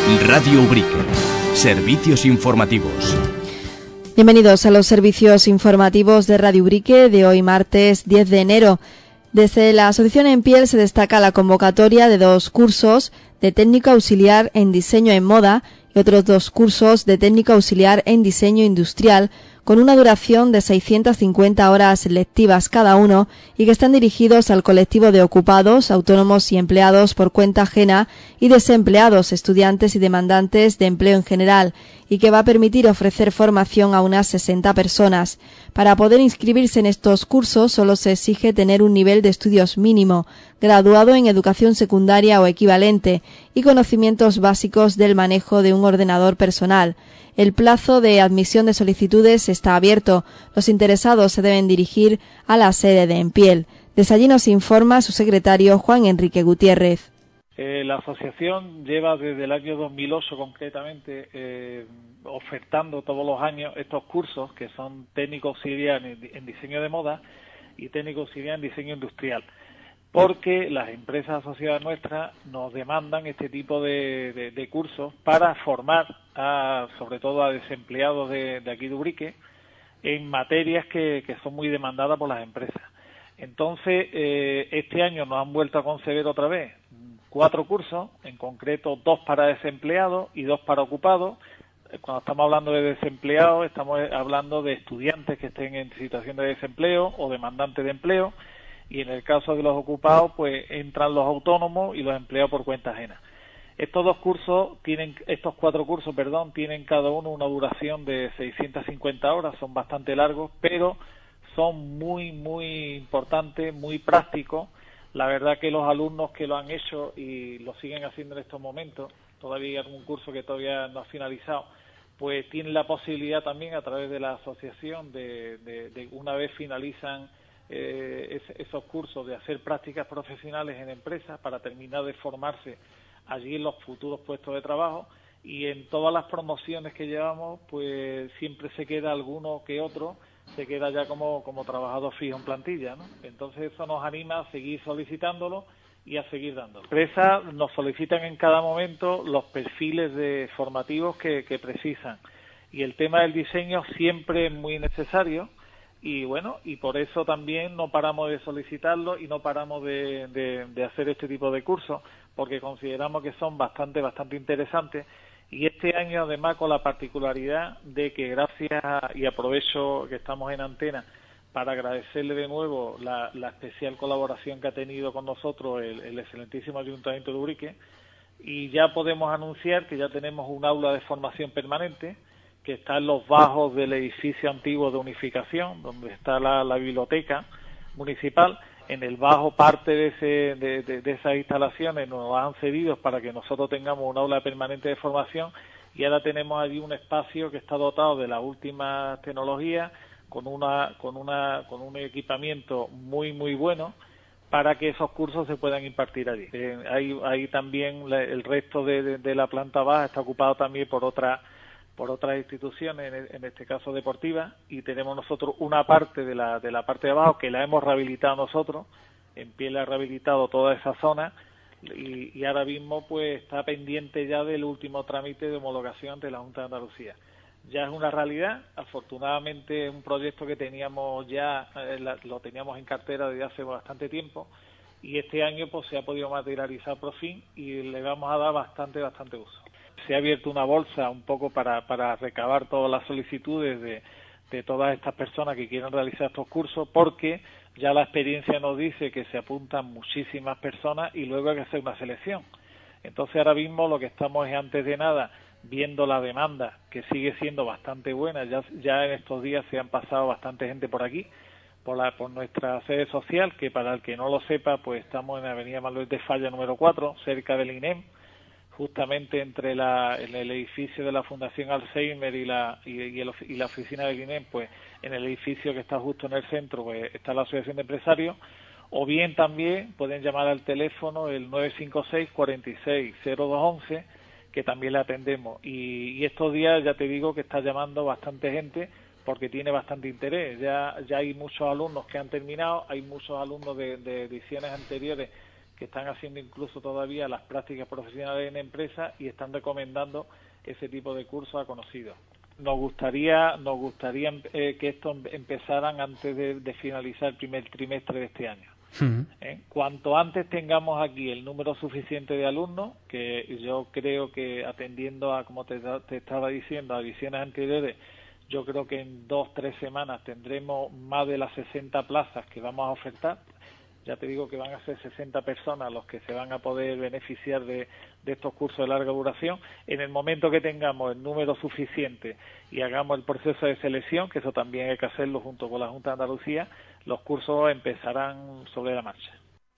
Radio Ubrique. Servicios informativos. Bienvenidos a los servicios informativos de Radio Ubrique de hoy martes 10 de enero. Desde la Asociación EMPIEL se destaca la convocatoria de 2 cursos de técnico auxiliar en diseño en moda y otros 2 cursos de técnico auxiliar en diseño industrial con una duración de 650 horas lectivas cada uno y que están dirigidos al colectivo de ocupados, autónomos y empleados por cuenta ajena y desempleados, estudiantes y demandantes de empleo en general, y que va a permitir ofrecer formación a unas 60 personas. Para poder inscribirse en estos cursos solo se exige tener un nivel de estudios mínimo, graduado en educación secundaria o equivalente, y conocimientos básicos del manejo de un ordenador personal. El plazo de admisión de solicitudes está abierto. Los interesados se deben dirigir a la sede de EMPIEL. Desde allí nos informa su secretario Juan Enrique Gutiérrez. La asociación lleva desde el año 2008 concretamente ofertando todos los años estos cursos que son técnico auxiliar en diseño de moda y técnico auxiliar en diseño industrial, porque las empresas asociadas nuestras nos demandan este tipo de cursos para formar sobre todo a desempleados de aquí de Ubrique en materias que son muy demandadas por las empresas. Entonces, este año nos han vuelto a conceder otra vez 4 cursos, en concreto 2 para desempleados y 2 para ocupados. Cuando estamos hablando de desempleados, estamos hablando de estudiantes que estén en situación de desempleo o demandantes de empleo, y en el caso de los ocupados, pues entran los autónomos y los empleados por cuenta ajena. Estos 4 cursos, tienen cada uno una duración de 650 horas, son bastante largos, pero son muy, muy importantes, muy prácticos. La verdad que los alumnos que lo han hecho y lo siguen haciendo en estos momentos, todavía hay algún curso que todavía no ha finalizado, pues tienen la posibilidad también a través de la asociación de una vez finalizan esos cursos, de hacer prácticas profesionales en empresas para terminar de formarse allí en los futuros puestos de trabajo. Y en todas las promociones que llevamos, pues siempre se queda alguno que otro, se queda ya como trabajador fijo en plantilla, ¿no? Entonces eso nos anima a seguir solicitándolo y a seguir dándolo. Las empresas nos solicitan en cada momento los perfiles formativos que precisan, y el tema del diseño siempre es muy necesario. Y bueno, y por eso también no paramos de solicitarlo y no paramos de hacer este tipo de cursos, porque consideramos que son bastante interesantes. Y este año además con la particularidad de que y aprovecho que estamos en antena para agradecerle de nuevo la especial colaboración que ha tenido con nosotros el excelentísimo Ayuntamiento de Ubrique, y ya podemos anunciar que ya tenemos un aula de formación permanente que está en los bajos del edificio antiguo de Unificación, donde está la biblioteca municipal. En el bajo parte de esas instalaciones nos han cedido para que nosotros tengamos un aula permanente de formación, y ahora tenemos allí un espacio que está dotado de las últimas tecnologías, con un equipamiento muy muy bueno para que esos cursos se puedan impartir allí. Ahí también el resto de la planta baja está ocupado también por otras instituciones, en este caso deportivas, y tenemos nosotros una parte de la parte de abajo que la hemos rehabilitado nosotros. EMPIEL ha rehabilitado toda esa zona y ahora mismo pues está pendiente ya del último trámite de homologación ante la Junta de Andalucía. Ya es una realidad. Afortunadamente un proyecto que teníamos ya, lo teníamos en cartera desde hace bastante tiempo, y este año pues se ha podido materializar por fin y le vamos a dar bastante uso. Se ha abierto una bolsa un poco para recabar todas las solicitudes de todas estas personas que quieren realizar estos cursos, porque ya la experiencia nos dice que se apuntan muchísimas personas y luego hay que hacer una selección. Entonces ahora mismo lo que estamos es, antes de nada, viendo la demanda, que sigue siendo bastante buena. Ya en estos días se han pasado bastante gente por aquí, por nuestra sede social, que para el que no lo sepa, pues estamos en la avenida Manuel de Falla número 4, cerca del INEM, justamente en el edificio de la Fundación Alzheimer y la oficina del INEM, pues en el edificio que está justo en el centro, pues está la Asociación de Empresarios. O bien también pueden llamar al teléfono el 956 46 0211, que también le atendemos. Y estos días ya te digo que está llamando bastante gente porque tiene bastante interés. Ya hay muchos alumnos que han terminado, hay muchos alumnos de ediciones anteriores que están haciendo incluso todavía las prácticas profesionales en empresas y están recomendando ese tipo de cursos a conocidos. Nos gustaría que esto empezaran antes de finalizar el primer trimestre de este año. Cuanto antes tengamos aquí el número suficiente de alumnos, que yo creo que atendiendo a, como te estaba diciendo, a visiones anteriores, yo creo que en 2-3 semanas tendremos más de las 60 plazas que vamos a ofertar. Ya te digo que van a ser 60 personas los que se van a poder beneficiar de estos cursos de larga duración. En el momento que tengamos el número suficiente y hagamos el proceso de selección, que eso también hay que hacerlo junto con la Junta de Andalucía, los cursos empezarán sobre la marcha.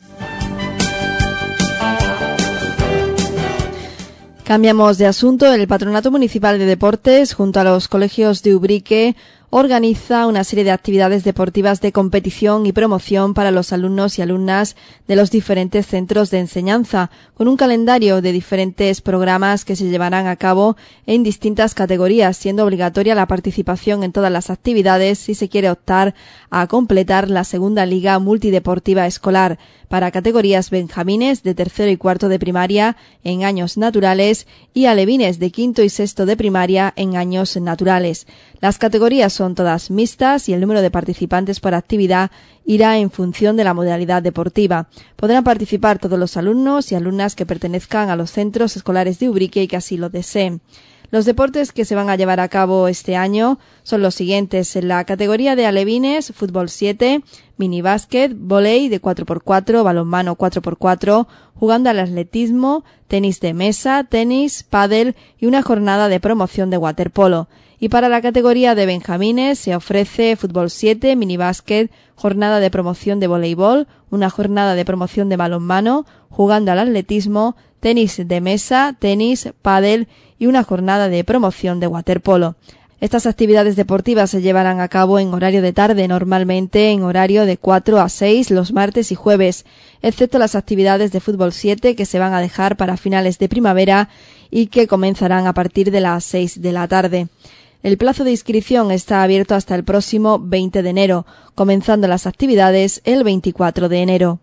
Cambiamos de asunto. El Patronato Municipal de Deportes, junto a los colegios de Ubrique, organiza una serie de actividades deportivas de competición y promoción para los alumnos y alumnas de los diferentes centros de enseñanza, con un calendario de diferentes programas que se llevarán a cabo en distintas categorías, siendo obligatoria la participación en todas las actividades si se quiere optar a completar la segunda liga multideportiva escolar para categorías benjamines de tercero y cuarto de primaria en años naturales y alevines de quinto y sexto de primaria en años naturales. Las categorías son todas mixtas y el número de participantes por actividad irá en función de la modalidad deportiva. Podrán participar todos los alumnos y alumnas que pertenezcan a los centros escolares de Ubrique y que así lo deseen. Los deportes que se van a llevar a cabo este año son los siguientes. En la categoría de alevines, fútbol 7, minibásquet, vóley de 4x4, balonmano 4x4, jugando al atletismo, tenis de mesa, tenis, pádel y una jornada de promoción de waterpolo. Y para la categoría de benjamines se ofrece fútbol 7, minibásquet, jornada de promoción de voleibol, una jornada de promoción de balonmano, jugando al atletismo, tenis de mesa, tenis, pádel y una jornada de promoción de waterpolo. Estas actividades deportivas se llevarán a cabo en horario de tarde, normalmente en horario de 4 a 6 los martes y jueves, excepto las actividades de fútbol 7 que se van a dejar para finales de primavera y que comenzarán a partir de las 6 de la tarde. El plazo de inscripción está abierto hasta el próximo 20 de enero, comenzando las actividades el 24 de enero.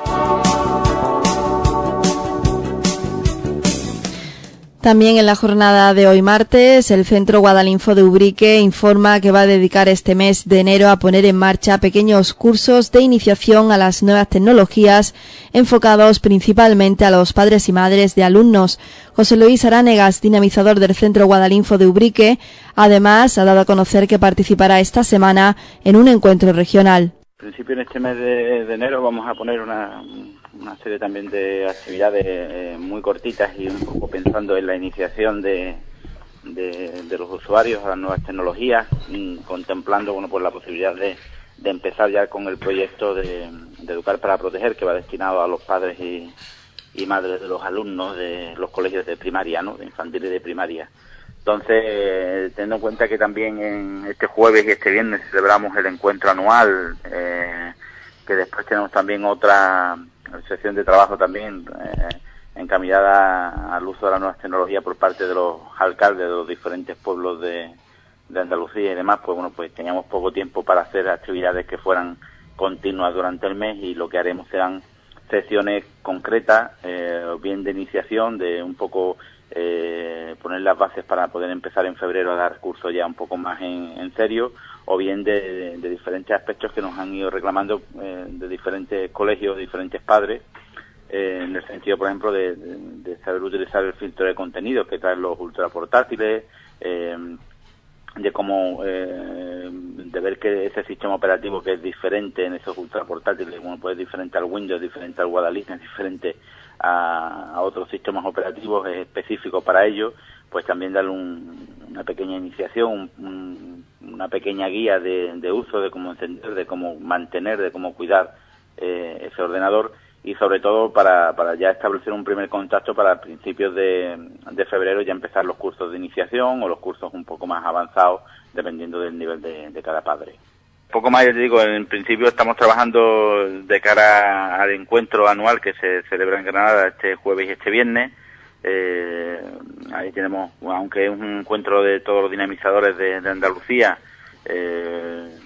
También en la jornada de hoy martes, el Centro Guadalinfo de Ubrique informa que va a dedicar este mes de enero a poner en marcha pequeños cursos de iniciación a las nuevas tecnologías enfocados principalmente a los padres y madres de alumnos. José Luis Aránegas, dinamizador del Centro Guadalinfo de Ubrique, además ha dado a conocer que participará esta semana en un encuentro regional. En principio, en este mes de enero vamos a poner una serie también de actividades muy cortitas y un poco pensando en la iniciación de los usuarios a las nuevas tecnologías, contemplando pues la posibilidad de empezar ya con el proyecto de Educar para Proteger, que va destinado a los padres y madres de los alumnos de los colegios de primaria, ¿no?, de infantil y de primaria. Entonces, teniendo en cuenta que también en este jueves y este viernes celebramos el encuentro anual, que después tenemos también otra sesión de trabajo también encaminada al uso de las nuevas tecnologías por parte de los alcaldes de los diferentes pueblos de Andalucía y demás, pues bueno, pues teníamos poco tiempo para hacer actividades que fueran continuas durante el mes, y lo que haremos serán sesiones concretas, bien de iniciación, de un poco poner las bases para poder empezar en febrero a dar cursos ya un poco más en serio, o bien de diferentes aspectos que nos han ido reclamando de diferentes colegios, diferentes padres, en el sentido, por ejemplo, de saber utilizar el filtro de contenidos que traen los ultraportátiles, de cómo de ver que ese sistema operativo que es diferente en esos ultraportátiles, bueno, pues es diferente al Windows, diferente al Guadalix, es diferente a otros sistemas operativos específicos para ello, pues también darle una pequeña iniciación, una pequeña guía de uso, de cómo encender, de cómo mantener, de cómo cuidar ese ordenador, y sobre todo para ya establecer un primer contacto para principios de febrero ya empezar los cursos de iniciación o los cursos un poco más avanzados, dependiendo del nivel de cada padre. Poco más, yo te digo, en principio estamos trabajando de cara al encuentro anual que se celebra en Granada este jueves y este viernes. Ahí tenemos, aunque es un encuentro de todos los dinamizadores de Andalucía,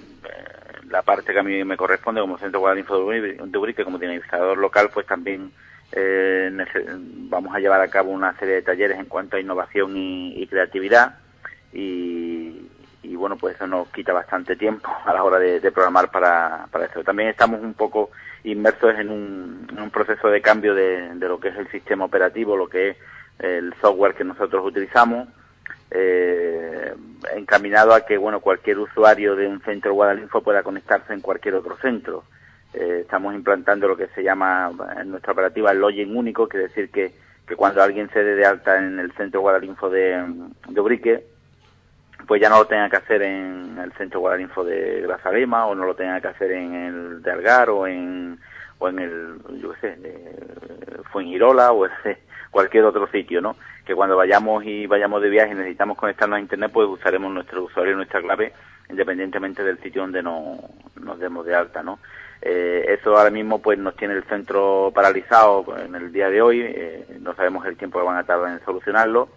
la parte que a mí me corresponde como Centro Guadalinfo de Ubrique, como dinamizador local, pues también vamos a llevar a cabo una serie de talleres en cuanto a innovación y creatividad y bueno, pues eso nos quita bastante tiempo a la hora de programar para eso. También estamos un poco inmersos en un proceso de cambio de lo que es el sistema operativo, lo que es el software que nosotros utilizamos, encaminado a que bueno, cualquier usuario de un centro Guadalinfo pueda conectarse en cualquier otro centro. Estamos implantando lo que se llama en nuestra operativa el login único, quiere decir que cuando alguien se dé de alta en el centro Guadalinfo de Ubrique, pues ya no lo tenga que hacer en el centro Guadalinfo de Grazalema, o no lo tenga que hacer en el de Algar, o en el, yo qué sé, Fuengirola, o cualquier otro sitio, ¿no? Que cuando vayamos de viaje y necesitamos conectarnos a internet, pues usaremos nuestro usuario y nuestra clave, independientemente del sitio donde nos demos de alta, ¿no? Eso ahora mismo pues nos tiene el centro paralizado en el día de hoy, no sabemos el tiempo que van a tardar en solucionarlo,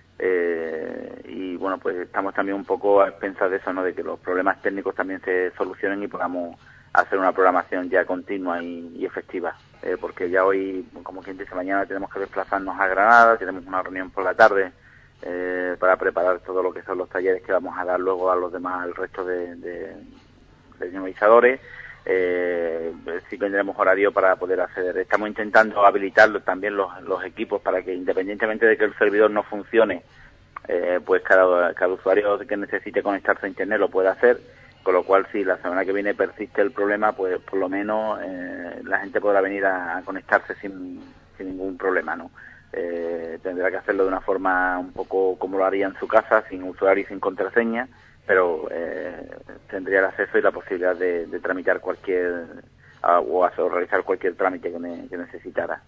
y bueno, pues estamos también un poco a expensas de eso, ¿no? De que los problemas técnicos también se solucionen y podamos hacer una programación ya continua y efectiva, porque ya hoy, como quien dice, mañana tenemos que desplazarnos a Granada, tenemos una reunión por la tarde para preparar todo lo que son los talleres que vamos a dar luego a los demás, al resto de dinamizadores. Sí que tendremos horario para poder acceder. Estamos intentando habilitar también los equipos para que, independientemente de que el servidor no funcione, pues cada usuario que necesite conectarse a internet lo pueda hacer, con lo cual si la semana que viene persiste el problema, pues por lo menos la gente podrá venir a conectarse sin ningún problema, ¿no? Tendrá que hacerlo de una forma un poco como lo haría en su casa, sin usuario y sin contraseña, pero tendría el acceso y la posibilidad de tramitar cualquier o realizar cualquier trámite que necesitara.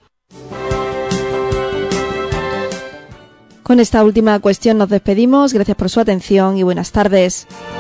Con esta última cuestión nos despedimos. Gracias por su atención y buenas tardes.